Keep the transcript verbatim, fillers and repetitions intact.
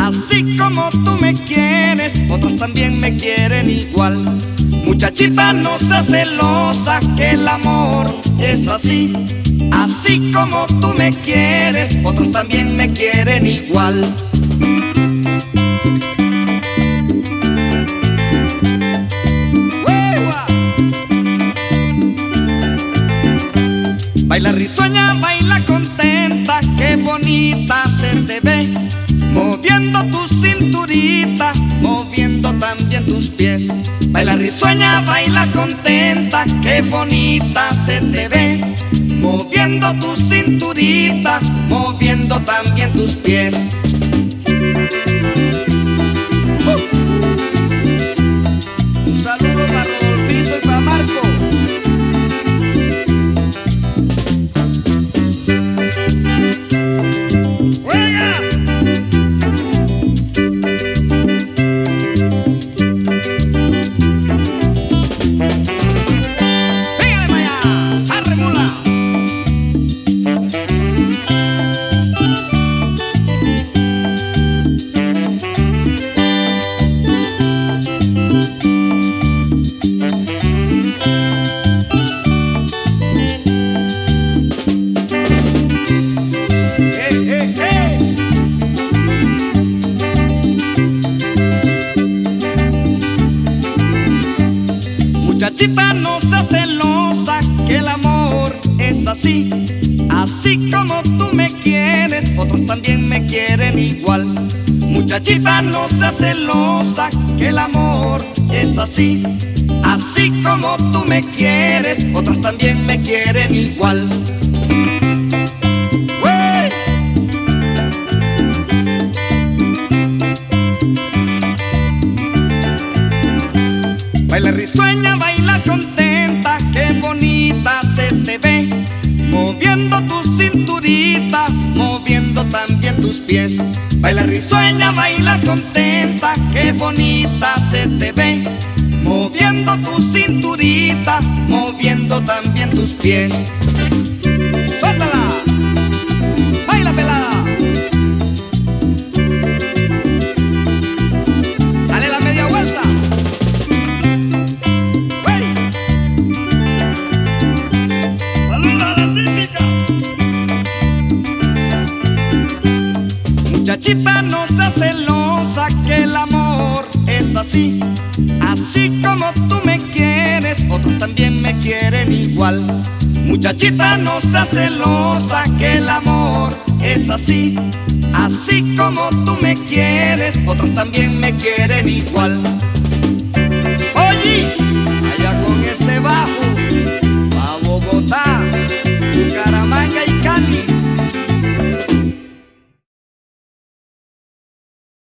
Así como tú me quieres, otros también me quieren igual. Muchachita, no seas celosa, que el amor es así. Así como tú me quieres, otros también me quieren igual. Baila risueña, baila contenta, qué bonita se te ve, moviendo tu cinturita, moviendo también tus pies. Baila risueña, baila contenta, qué bonita se te ve, moviendo tu cinturita, moviendo también tus pies. uh. Un saludo para Rodolfito y para Marco. Muchachita, no seas celosa, que el amor es así. Así como tú me quieres, otros también me quieren igual. Muchachita, no seas celosa, que el amor es así. Así como tú me quieres, otros también me quieren igual. Baila risueña, baila contenta, qué bonita se te ve, moviendo tu cinturita, moviendo también tus pies. Baila risueña, baila contenta, qué bonita se te ve, moviendo tu cinturita, moviendo también tus pies. ¡Suéltala! ¡Baila pelada! Muchachita, no seas celosa, que el amor es así. Así como tú me quieres, otros también me quieren igual. Muchachita, no seas celosa, que el amor es así. Así como tú me quieres, otros también me quieren igual.